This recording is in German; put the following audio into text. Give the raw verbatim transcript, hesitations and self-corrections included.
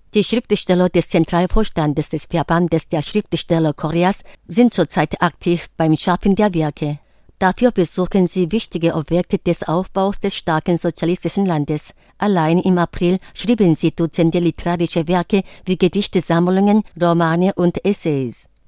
Die Schriftsteller des Zentralvorstandes des Verbandes der Schriftsteller Koreas sind zurzeit aktiv beim Schaffen der Werke. Dafür besuchen sie wichtige Objekte des Aufbaus des starken sozialistischen Landes. Allein im April schrieben sie Dutzende literarische Werke wie Gedichtesammlungen, Romane und Essays.